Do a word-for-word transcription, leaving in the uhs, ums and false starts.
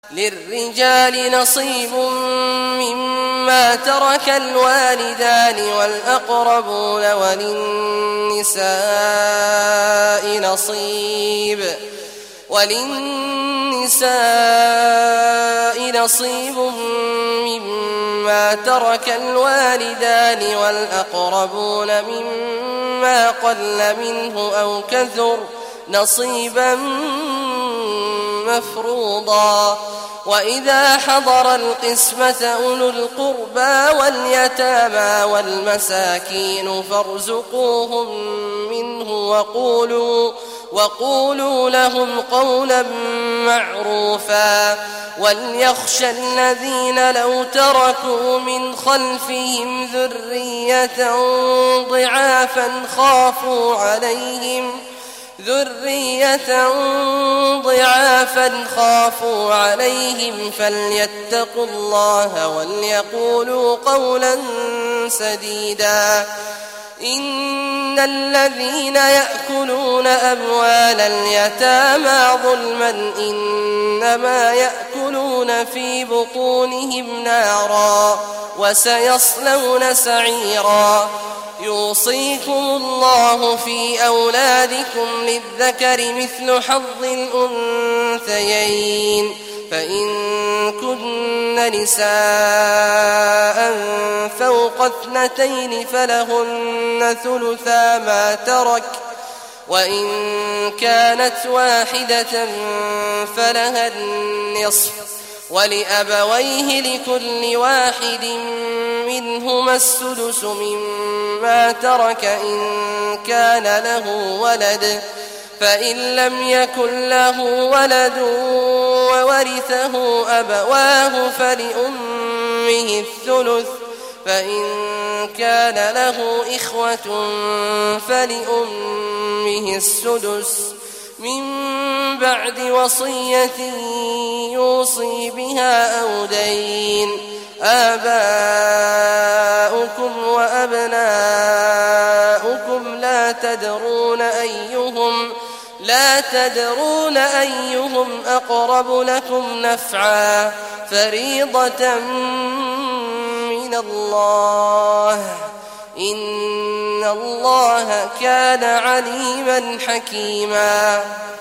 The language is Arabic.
للرجال نصيب مما ترك الوالدان والأقربون وللنساء نصيب وللنساء نصيب مما ترك الوالدان والأقربون مما قل منه أو كثر نصيبا مفروضا. وإذا حضر القسمة أولو القربى واليتامى والمساكين فارزقوهم منه وقولوا, وقولوا لهم قولا معروفا. وليخشى الذين لو تركوا من خلفهم ذرية ضعافا خافوا عليهم ذرية ضعافا خافوا عليهم فليتقوا الله وليقولوا قولا سديدا. إن الذين يأكلون أموال اليتامى ظلما إنما يأكلون في بطونهم نارا وسيصلون سعيرا. يوصيكم الله في أولادكم للذكر مثل حظ الأنثيين فإن كن نساء فوق اثنتين فلهن ثلثا ما ترك وإن كانت واحدة فلها النصف ولأبويه لكل واحد منهما السدس مما ترك إن كان له ولد فإن لم يكن له ولد وورثه أبواه فلأمه الثلث فإن كان له إخوة فلأمه السدس من بعد وصية يوصي بها أو دين. آباؤكم وأبناؤكم لا تدرون أيهم لا تدرون أيهم أقرب لكم نفعا فريضة من الله إن الله كان عليما حكيما.